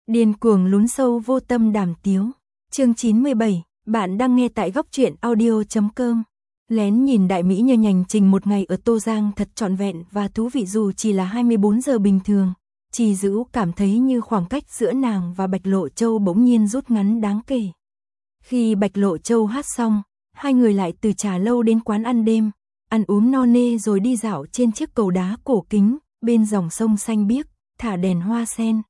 Điên cuồng lún sâu vô tâm đàm tiếu. Chương 97, bạn đang nghe tại góc truyện audio.com. Lén nhìn đại mỹ nhờ nhành trình một ngày ở Tô Giang thật trọn vẹn và thú vị dù chỉ là 24 giờ bình thường. Trì Dữ cảm thấy như khoảng cách giữa nàng và Bạch Lộ Châu bỗng nhiên rút ngắn đáng kể. Khi Bạch Lộ Châu hát xong, hai người lại từ trà lâu đến quán ăn đêm, ăn uống no nê rồi đi dạo trên chiếc cầu đá cổ kính, bên dòng sông xanh biếc, thả đèn hoa sen.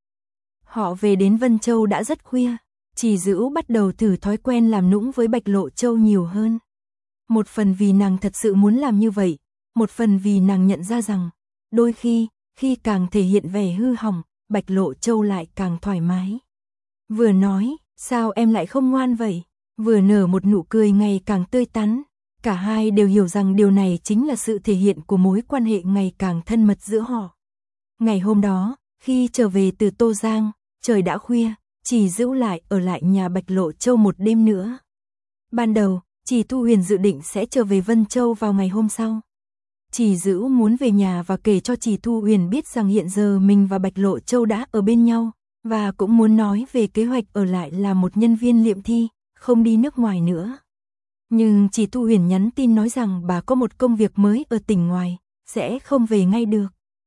Họ về đến Vân Châu đã rất khuya, Trì Dữ bắt đầu thử thói quen làm nũng với Bạch Lộ Châu nhiều hơn. Một phần vì nàng thật sự muốn làm như vậy, một phần vì nàng nhận ra rằng, đôi khi càng thể hiện vẻ hư hỏng, Bạch Lộ Châu lại càng thoải mái. Vừa nói, sao em lại không ngoan vậy? Vừa nở một nụ cười ngày càng tươi tắn. Cả hai đều hiểu rằng điều này chính là sự thể hiện của mối quan hệ ngày càng thân mật giữa họ. Ngày hôm đó, khi trở về từ Tô Giang, trời đã khuya, Trì Dữ lại ở lại nhà Bạch Lộ Châu một đêm nữa. Ban đầu, Trì Thu Huyền dự định sẽ trở về Vân Châu vào ngày hôm sau. Trì Dữ muốn về nhà và kể cho Trì Thu Huyền biết rằng hiện giờ mình và Bạch Lộ Châu đã ở bên nhau, và cũng muốn nói về kế hoạch ở lại làm một nhân viên liệm thi, không đi nước ngoài nữa. Nhưng Trì Thu Huyền nhắn tin nói rằng bà có một công việc mới ở tỉnh ngoài, sẽ không về ngay được.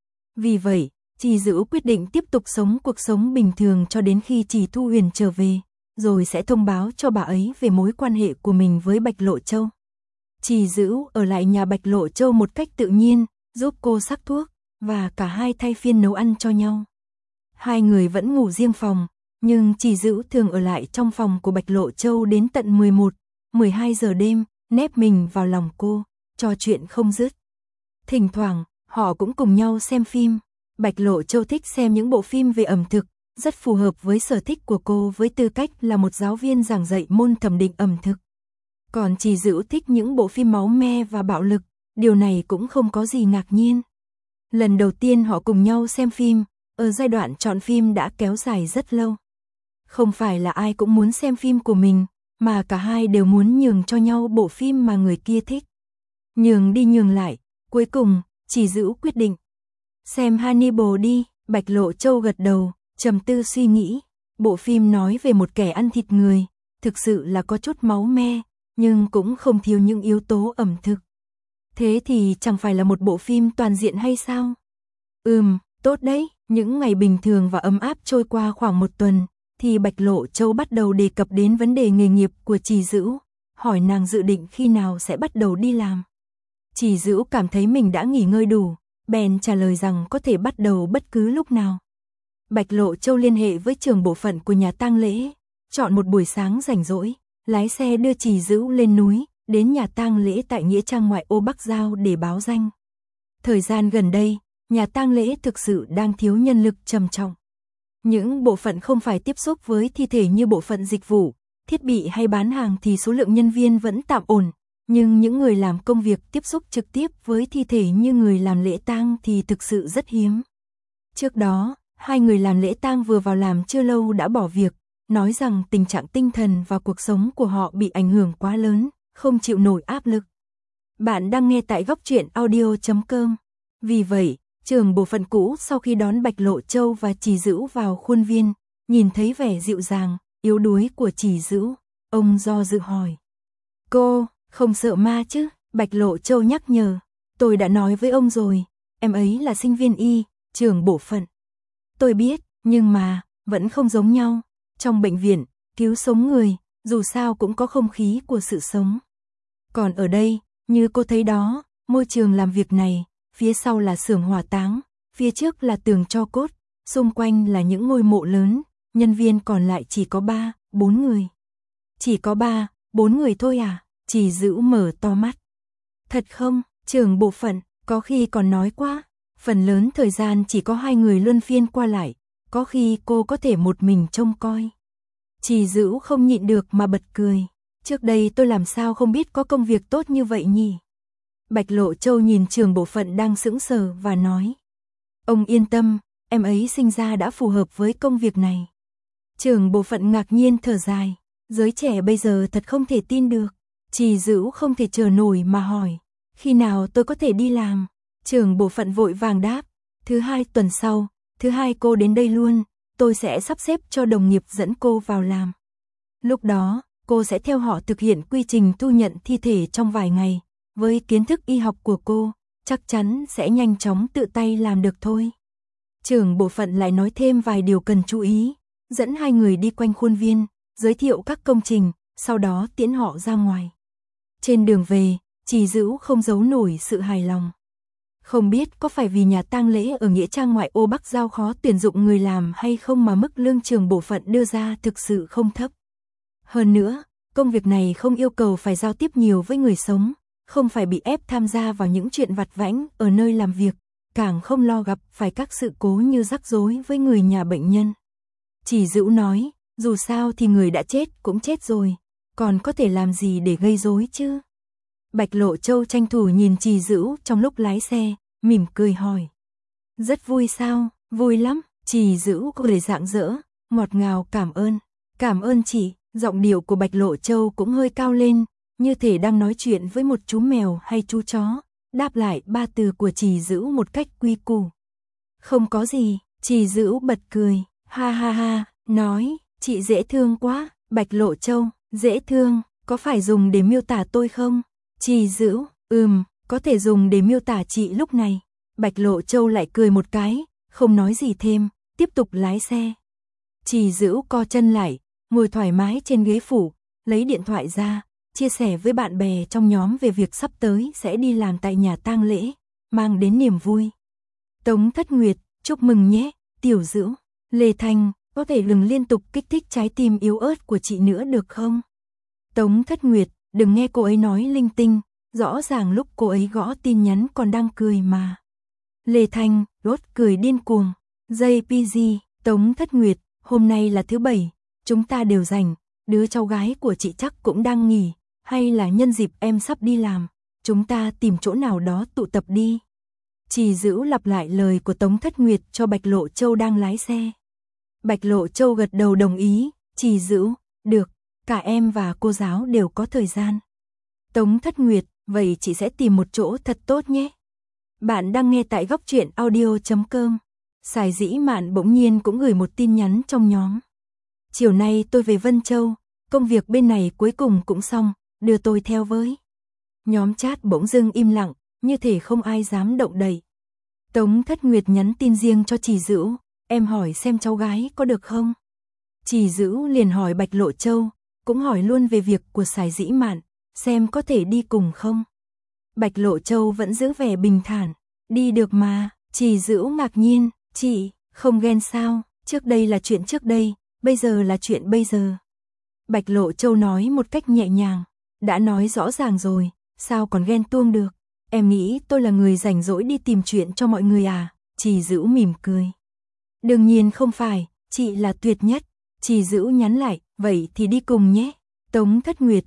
Vì vậy, Trì Dữ quyết định tiếp tục sống cuộc sống bình thường cho đến khi Trì Thu Huyền trở về, rồi sẽ thông báo cho bà ấy về mối quan hệ của mình với Bạch Lộ Châu. Trì Dữ ở lại nhà Bạch Lộ Châu một cách tự nhiên, giúp cô sắc thuốc, và cả hai thay phiên nấu ăn cho nhau. Hai người vẫn ngủ riêng phòng, nhưng Trì Dữ thường ở lại trong phòng của Bạch Lộ Châu đến tận 11, 12 giờ đêm, nép mình vào lòng cô, trò chuyện không dứt. Thỉnh thoảng, họ cũng cùng nhau xem phim. Bạch Lộ Châu thích xem những bộ phim về ẩm thực, rất phù hợp với sở thích của cô với tư cách là một giáo viên giảng dạy môn thẩm định ẩm thực. Còn Trì Dữ thích những bộ phim máu me và bạo lực, điều này cũng không có gì ngạc nhiên. Lần đầu tiên họ cùng nhau xem phim, ở giai đoạn chọn phim đã kéo dài rất lâu. Không phải là ai cũng muốn xem phim của mình, mà cả hai đều muốn nhường cho nhau bộ phim mà người kia thích. Nhường đi nhường lại, cuối cùng, Trì Dữ quyết định. Xem Hannibal đi, Bạch Lộ Châu gật đầu, trầm tư suy nghĩ. Bộ phim nói về một kẻ ăn thịt người, thực sự là có chút máu me, nhưng cũng không thiếu những yếu tố ẩm thực. Thế thì chẳng phải là một bộ phim toàn diện hay sao? Tốt đấy. Những ngày bình thường và ấm áp trôi qua khoảng một tuần, thì Bạch Lộ Châu bắt đầu đề cập đến vấn đề nghề nghiệp của Trì Dữ, hỏi nàng dự định khi nào sẽ bắt đầu đi làm. Trì Dữ cảm thấy mình đã nghỉ ngơi đủ, bèn trả lời rằng có thể bắt đầu bất cứ lúc nào. Bạch Lộ Châu liên hệ với trưởng bộ phận của nhà tang lễ, chọn một buổi sáng rảnh rỗi, lái xe đưa Trì Dữ lên núi, đến nhà tang lễ tại nghĩa trang ngoại ô Bắc Giao để báo danh. Thời gian gần đây, nhà tang lễ thực sự đang thiếu nhân lực trầm trọng. Những bộ phận không phải tiếp xúc với thi thể như bộ phận dịch vụ, thiết bị hay bán hàng thì số lượng nhân viên vẫn tạm ổn, nhưng những người làm công việc tiếp xúc trực tiếp với thi thể như người làm lễ tang thì thực sự rất hiếm. Trước đó, hai người làm lễ tang vừa vào làm chưa lâu đã bỏ việc, nói rằng tình trạng tinh thần và cuộc sống của họ bị ảnh hưởng quá lớn, không chịu nổi áp lực. Bạn đang nghe tại góc truyện audio.com. Vì vậy, trưởng bộ phận cũ sau khi đón Bạch Lộ Châu và Trì Dữ vào khuôn viên, nhìn thấy vẻ dịu dàng, yếu đuối của Trì Dữ, ông do dự hỏi. Cô, không sợ ma chứ? Bạch Lộ Châu nhắc nhở. Tôi đã nói với ông rồi, em ấy là sinh viên y, trưởng bộ phận. Tôi biết, nhưng mà, vẫn không giống nhau. Trong bệnh viện, cứu sống người, dù sao cũng có không khí của sự sống. Còn ở đây, như cô thấy đó, môi trường làm việc này, phía sau là xưởng hỏa táng, phía trước là tường tro cốt, xung quanh là những ngôi mộ lớn, nhân viên còn lại chỉ có 3, 4 người. Chỉ có 3, 4 người thôi à? Trì Dữ mở to mắt. Thật không, trưởng bộ phận, có khi còn nói quá, phần lớn thời gian chỉ có 2 người luân phiên qua lại, có khi cô có thể một mình trông coi. Trì Dữ không nhịn được mà bật cười, trước đây tôi làm sao không biết có công việc tốt như vậy nhỉ? Bạch Lộ Châu nhìn trưởng bộ phận đang sững sờ và nói. Ông yên tâm, em ấy sinh ra đã phù hợp với công việc này. Trưởng bộ phận ngạc nhiên thở dài, giới trẻ bây giờ thật không thể tin được. Trì Dữ không thể chờ nổi mà hỏi, khi nào tôi có thể đi làm? Trưởng bộ phận vội vàng đáp, thứ 2 tuần sau, thứ 2 cô đến đây luôn, tôi sẽ sắp xếp cho đồng nghiệp dẫn cô vào làm. Lúc đó, cô sẽ theo họ thực hiện quy trình thu nhận thi thể trong vài ngày. Với kiến thức y học của cô, chắc chắn sẽ nhanh chóng tự tay làm được thôi. Trưởng bộ phận lại nói thêm vài điều cần chú ý, dẫn hai người đi quanh khuôn viên, giới thiệu các công trình, sau đó tiễn họ ra ngoài. Trên đường về, Trì Dữu không giấu nổi sự hài lòng. Không biết có phải vì nhà tang lễ ở nghĩa trang ngoại ô Bắc Giao khó tuyển dụng người làm hay không mà mức lương trưởng bộ phận đưa ra thực sự không thấp. Hơn nữa, công việc này không yêu cầu phải giao tiếp nhiều với người sống, không phải bị ép tham gia vào những chuyện vặt vãnh ở nơi làm việc, càng không lo gặp phải các sự cố như rắc rối với người nhà bệnh nhân. Trì Dữu nói, dù sao thì người đã chết cũng chết rồi, còn có thể làm gì để gây rối chứ? Bạch Lộ Châu tranh thủ nhìn Trì Dữu trong lúc lái xe, mỉm cười hỏi. Rất vui sao? Vui lắm. Trì Dữu cười rạng rỡ, ngọt ngào cảm ơn chị. Giọng điệu của Bạch Lộ Châu cũng hơi cao lên, như thể đang nói chuyện với một chú mèo hay chú chó, đáp lại ba từ của Trì Dữu một cách quy củ. Không có gì. Trì Dữu bật cười, ha ha ha, nói, chị dễ thương quá. Bạch Lộ Châu, dễ thương, có phải dùng để miêu tả tôi không? Trì Dữu, có thể dùng để miêu tả chị lúc này. Bạch Lộ Châu lại cười một cái, không nói gì thêm, tiếp tục lái xe. Trì Dữu co chân lại, ngồi thoải mái trên ghế phụ, lấy điện thoại ra, chia sẻ với bạn bè trong nhóm về việc sắp tới sẽ đi làm tại nhà tang lễ, mang đến niềm vui. Tống Thất Nguyệt, chúc mừng nhé, Tiểu Dữu. Lê Thanh, có thể đừng liên tục kích thích trái tim yếu ớt của chị nữa được không? Tống Thất Nguyệt, đừng nghe cô ấy nói linh tinh, rõ ràng lúc cô ấy gõ tin nhắn còn đang cười mà. Lê Thanh, đốt cười điên cuồng. JPG, Tống Thất Nguyệt, hôm nay là thứ Bảy, chúng ta đều rảnh, đứa cháu gái của chị chắc cũng đang nghỉ, hay là nhân dịp em sắp đi làm, chúng ta tìm chỗ nào đó tụ tập đi. Trì Dữu lặp lại lời của Tống Thất Nguyệt cho Bạch Lộ Châu đang lái xe. Bạch Lộ Châu gật đầu đồng ý, Trì Dữu, được, cả em và cô giáo đều có thời gian. Tống Thất Nguyệt, vậy chị sẽ tìm một chỗ thật tốt nhé. Bạn đang nghe tại góc truyện audio.com. Sài Dĩ Mạn bỗng nhiên cũng gửi một tin nhắn trong nhóm. Chiều nay tôi về Vân Châu, công việc bên này cuối cùng cũng xong, đưa tôi theo với. Nhóm chat bỗng dưng im lặng, như thể không ai dám động đậy. Tống Thất Nguyệt nhắn tin riêng cho Trì Dữu, em hỏi xem cháu gái có được không? Trì Dữu liền hỏi Bạch Lộ Châu, cũng hỏi luôn về việc của Sài Dĩ Mạn, xem có thể đi cùng không? Bạch Lộ Châu vẫn giữ vẻ bình thản, đi được mà. Trì Dữu ngạc nhiên, chị, không ghen sao, trước đây là chuyện trước đây, bây giờ là chuyện bây giờ. Bạch Lộ Châu nói một cách nhẹ nhàng, đã nói rõ ràng rồi, sao còn ghen tuông được, em nghĩ tôi là người rảnh rỗi đi tìm chuyện cho mọi người à? Trì Dữu mỉm cười. Đương nhiên không phải, chị là tuyệt nhất. Trì Dữu nhắn lại, vậy thì đi cùng nhé. Tống Thất Nguyệt,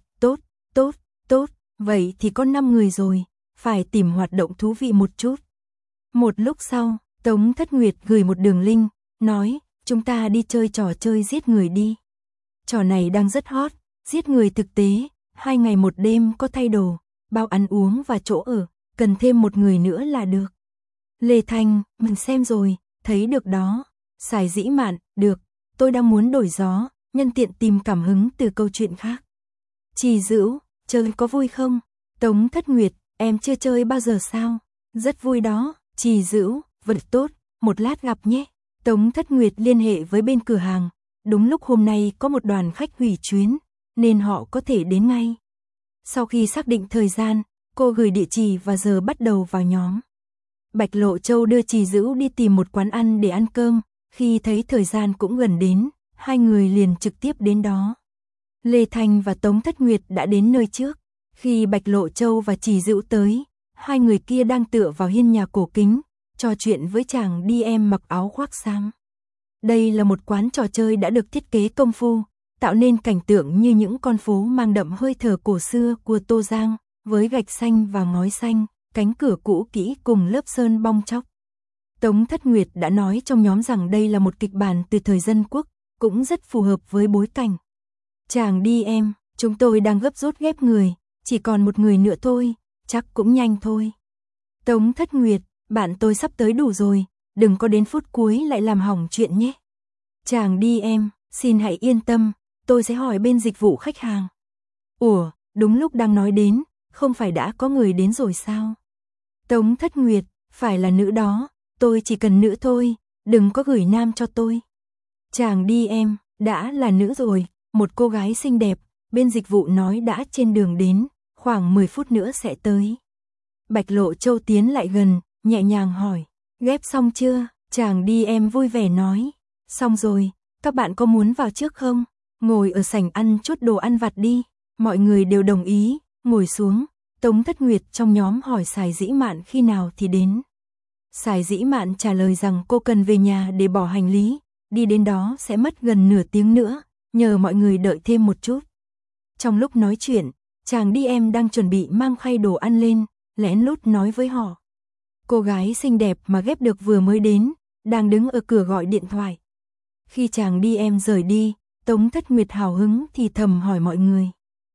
tốt, vậy thì có 5 người rồi, phải tìm hoạt động thú vị một chút. Một lúc sau, Tống Thất Nguyệt gửi một đường link, nói, chúng ta đi chơi trò chơi giết người đi. Trò này đang rất hot, giết người thực tế, 2 ngày 1 đêm có thay đồ, bao ăn uống và chỗ ở, cần thêm một người nữa là được. Lê Thanh, mình xem rồi, thấy được đó. Sài Dĩ Mạn, được, tôi đang muốn đổi gió, nhân tiện tìm cảm hứng từ câu chuyện khác. Trì Dữu, chơi có vui không? Tống Thất Nguyệt, em chưa chơi bao giờ sao? Rất vui đó. Trì Dữu, vật tốt, một lát gặp nhé. Tống Thất Nguyệt liên hệ với bên cửa hàng, đúng lúc hôm nay có một đoàn khách hủy chuyến, nên họ có thể đến ngay. Sau khi xác định thời gian, cô gửi địa chỉ và giờ bắt đầu vào nhóm. Bạch Lộ Châu đưa Trì Dữu đi tìm một quán ăn để ăn cơm, khi thấy thời gian cũng gần đến, hai người liền trực tiếp đến đó. Lê Thanh và Tống Thất Nguyệt đã đến nơi trước, khi Bạch Lộ Châu và Trì Dữu tới, hai người kia đang tựa vào hiên nhà cổ kính, trò chuyện với chàng DM mặc áo khoác xám. Đây là một quán trò chơi đã được thiết kế công phu, tạo nên cảnh tượng như những con phố mang đậm hơi thở cổ xưa của Tô Giang, với gạch xanh và ngói xanh, cánh cửa cũ kỹ cùng lớp sơn bong tróc. Tống Thất Nguyệt đã nói trong nhóm rằng đây là một kịch bản từ thời Dân Quốc, cũng rất phù hợp với bối cảnh. Chàng DM, chúng tôi đang gấp rút ghép người, chỉ còn một người nữa thôi, chắc cũng nhanh thôi. Tống Thất Nguyệt, bạn tôi sắp tới đủ rồi, đừng có đến phút cuối lại làm hỏng chuyện nhé. Chàng đi em, xin hãy yên tâm, tôi sẽ hỏi bên dịch vụ khách hàng. Ủa, đúng lúc đang nói đến, không phải đã có người đến rồi sao? Tống Thất Nguyệt, phải là nữ đó, tôi chỉ cần nữ thôi, đừng có gửi nam cho tôi. Chàng đi em, đã là nữ rồi, một cô gái xinh đẹp, bên dịch vụ nói đã trên đường đến, khoảng 10 phút nữa sẽ tới. Bạch Lộ Châu tiến lại gần, nhẹ nhàng hỏi, ghép xong chưa? Chàng đi em vui vẻ nói, xong rồi, các bạn có muốn vào trước không? Ngồi ở sảnh ăn chút đồ ăn vặt đi. Mọi người đều đồng ý, ngồi xuống. Tống Thất Nguyệt trong nhóm hỏi Sài Dĩ Mạn khi nào thì đến. Sài Dĩ Mạn trả lời rằng cô cần về nhà để bỏ hành lý, đi đến đó sẽ mất gần nửa tiếng nữa, nhờ mọi người đợi thêm một chút. Trong lúc nói chuyện, chàng đi em đang chuẩn bị mang khay đồ ăn lên, lén lút nói với họ. Cô gái xinh đẹp mà ghép được vừa mới đến, đang đứng ở cửa gọi điện thoại. Khi chàng đi em rời đi, Tống Thất Nguyệt hào hứng thì thầm hỏi mọi người.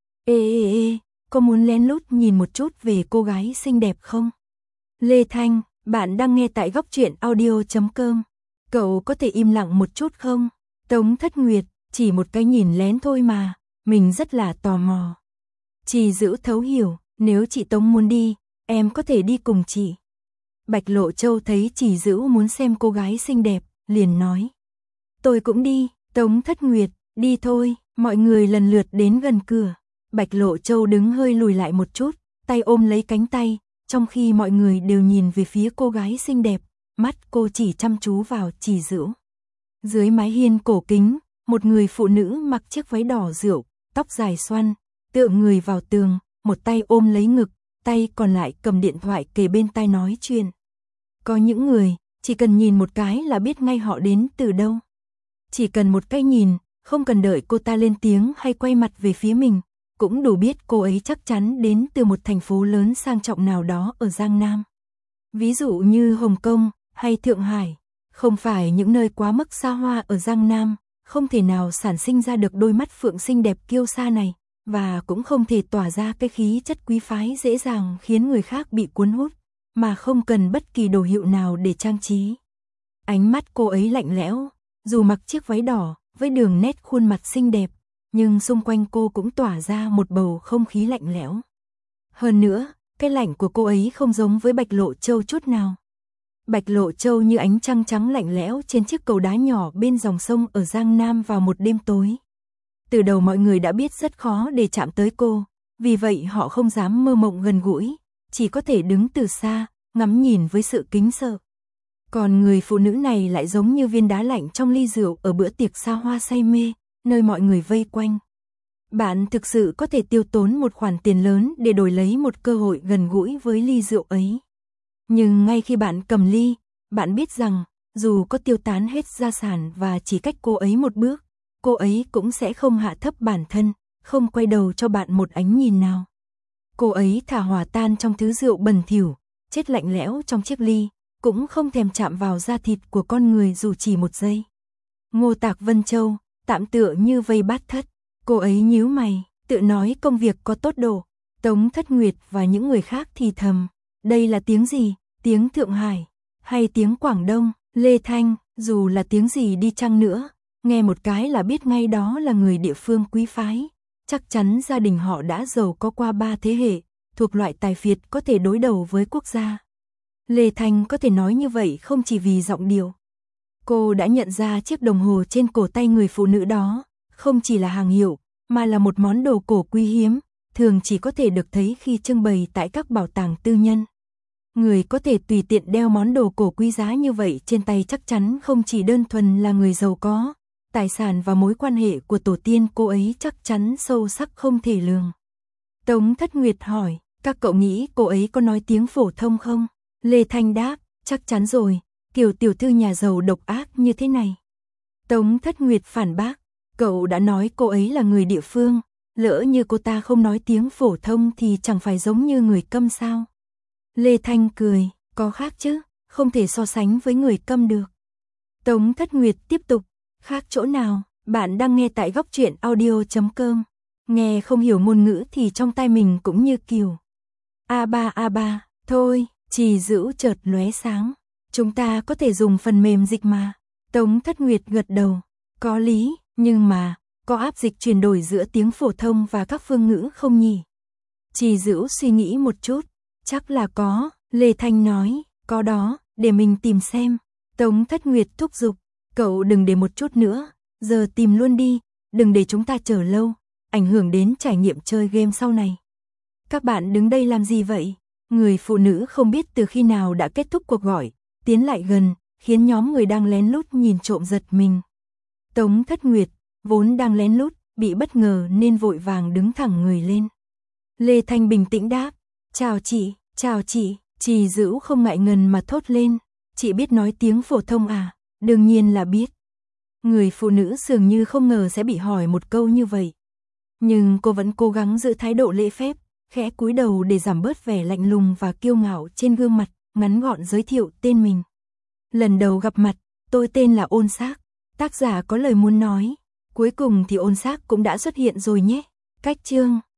Ê, có muốn lén lút nhìn một chút về cô gái xinh đẹp không? Lê Thanh, bạn đang nghe tại góc truyện audio.com. Cậu có thể im lặng một chút không? Tống Thất Nguyệt, chỉ một cái nhìn lén thôi mà, mình rất là tò mò. Chị Dữ thấu hiểu, nếu chị Tống muốn đi, em có thể đi cùng chị. Bạch Lộ Châu thấy chị Dữ muốn xem cô gái xinh đẹp, liền nói. Tôi cũng đi, Tống Thất Nguyệt, đi thôi, mọi người lần lượt đến gần cửa. Bạch Lộ Châu đứng hơi lùi lại một chút, tay ôm lấy cánh tay, trong khi mọi người đều nhìn về phía cô gái xinh đẹp, mắt cô chỉ chăm chú vào Chỉ Dữ. Dưới mái hiên cổ kính, một người phụ nữ mặc chiếc váy đỏ rượu, tóc dài xoăn, tựa người vào tường, một tay ôm lấy ngực, tay còn lại cầm điện thoại kề bên tai nói chuyện. Có những người, chỉ cần nhìn một cái là biết ngay họ đến từ đâu. Chỉ cần một cái nhìn, không cần đợi cô ta lên tiếng hay quay mặt về phía mình, cũng đủ biết cô ấy chắc chắn đến từ một thành phố lớn sang trọng nào đó ở Giang Nam. Ví dụ như Hồng Kông hay Thượng Hải, không phải những nơi quá mức xa hoa ở Giang Nam, không thể nào sản sinh ra được đôi mắt phượng xinh đẹp kiêu sa này, và cũng không thể tỏa ra cái khí chất quý phái dễ dàng khiến người khác bị cuốn hút, mà không cần bất kỳ đồ hiệu nào để trang trí. Ánh mắt cô ấy lạnh lẽo, dù mặc chiếc váy đỏ, với đường nét khuôn mặt xinh đẹp, nhưng xung quanh cô cũng tỏa ra một bầu không khí lạnh lẽo. Hơn nữa, cái lạnh của cô ấy không giống với Bạch Lộ Châu chút nào. Bạch Lộ Châu như ánh trăng trắng lạnh lẽo trên chiếc cầu đá nhỏ bên dòng sông ở Giang Nam vào một đêm tối. Từ đầu mọi người đã biết rất khó để chạm tới cô, vì vậy họ không dám mơ mộng gần gũi, chỉ có thể đứng từ xa, ngắm nhìn với sự kính sợ. Còn người phụ nữ này lại giống như viên đá lạnh trong ly rượu ở bữa tiệc xa hoa say mê, nơi mọi người vây quanh. Bạn thực sự có thể tiêu tốn một khoản tiền lớn để đổi lấy một cơ hội gần gũi với ly rượu ấy. Nhưng ngay khi bạn cầm ly, bạn biết rằng, dù có tiêu tán hết gia sản và chỉ cách cô ấy một bước, cô ấy cũng sẽ không hạ thấp bản thân, không quay đầu cho bạn một ánh nhìn nào. Cô ấy thả hòa tan trong thứ rượu bẩn thỉu, chết lạnh lẽo trong chiếc ly, cũng không thèm chạm vào da thịt của con người dù chỉ một giây. Ngô Tạc Vân Châu, tạm tựa như vây bát thất, cô ấy nhíu mày, tự nói công việc có tốt độ. Tống Thất Nguyệt và những người khác thì thầm, đây là tiếng gì, tiếng Thượng Hải, hay tiếng Quảng Đông? Lê Thanh, dù là tiếng gì đi chăng nữa, nghe một cái là biết ngay đó là người địa phương quý phái, chắc chắn gia đình họ đã giàu có qua 3 thế hệ, thuộc loại tài phiệt có thể đối đầu với quốc gia. Lê Thanh có thể nói như vậy không chỉ vì giọng điệu. Cô đã nhận ra chiếc đồng hồ trên cổ tay người phụ nữ đó, không chỉ là hàng hiệu, mà là một món đồ cổ quý hiếm, thường chỉ có thể được thấy khi trưng bày tại các bảo tàng tư nhân. Người có thể tùy tiện đeo món đồ cổ quý giá như vậy trên tay chắc chắn không chỉ đơn thuần là người giàu có, tài sản và mối quan hệ của tổ tiên cô ấy chắc chắn sâu sắc không thể lường. Tống Thất Nguyệt hỏi, các cậu nghĩ cô ấy có nói tiếng phổ thông không? Lê Thanh đáp, chắc chắn rồi, kiểu tiểu thư nhà giàu độc ác như thế này. Tống Thất Nguyệt phản bác, cậu đã nói cô ấy là người địa phương, lỡ như cô ta không nói tiếng phổ thông thì chẳng phải giống như người câm sao? Lê Thanh cười, có khác chứ, không thể so sánh với người câm được. Tống Thất Nguyệt tiếp tục, khác chỗ nào? Bạn đang nghe tại góc truyện audio.com. Nghe không hiểu ngôn ngữ thì trong tai mình cũng như kiểu A3, thôi, Chỉ Dữ chợt lóe sáng. Chúng ta có thể dùng phần mềm dịch mà. Tống Thất Nguyệt gật đầu, Có lý, nhưng mà, có áp dịch chuyển đổi giữa tiếng phổ thông và các phương ngữ không nhỉ? Trì Dữu suy nghĩ một chút, chắc là có, Lê Thanh nói, có đó, để mình tìm xem. Tống Thất Nguyệt thúc giục, cậu đừng để một chút nữa, giờ tìm luôn đi, đừng để chúng ta chờ lâu, ảnh hưởng đến trải nghiệm chơi game sau này. Các bạn đứng đây làm gì vậy? Người phụ nữ không biết từ khi nào đã kết thúc cuộc gọi, tiến lại gần, khiến nhóm người đang lén lút nhìn trộm giật mình. Tống Thất Nguyệt, vốn đang lén lút, bị bất ngờ nên vội vàng đứng thẳng người lên. Lê Thanh bình tĩnh đáp, chào chị, Trì Dữu không ngại ngần mà thốt lên, chị biết nói tiếng phổ thông à, đương nhiên là biết. Người phụ nữ dường như không ngờ sẽ bị hỏi một câu như vậy. Nhưng cô vẫn cố gắng giữ thái độ lễ phép, khẽ cúi đầu để giảm bớt vẻ lạnh lùng và kiêu ngạo trên gương mặt, ngắn gọn giới thiệu tên mình. Lần đầu gặp mặt, tôi tên là Ôn Xác, tác giả có lời muốn nói, cuối cùng thì Ôn Xác cũng đã xuất hiện rồi nhé. Cách chương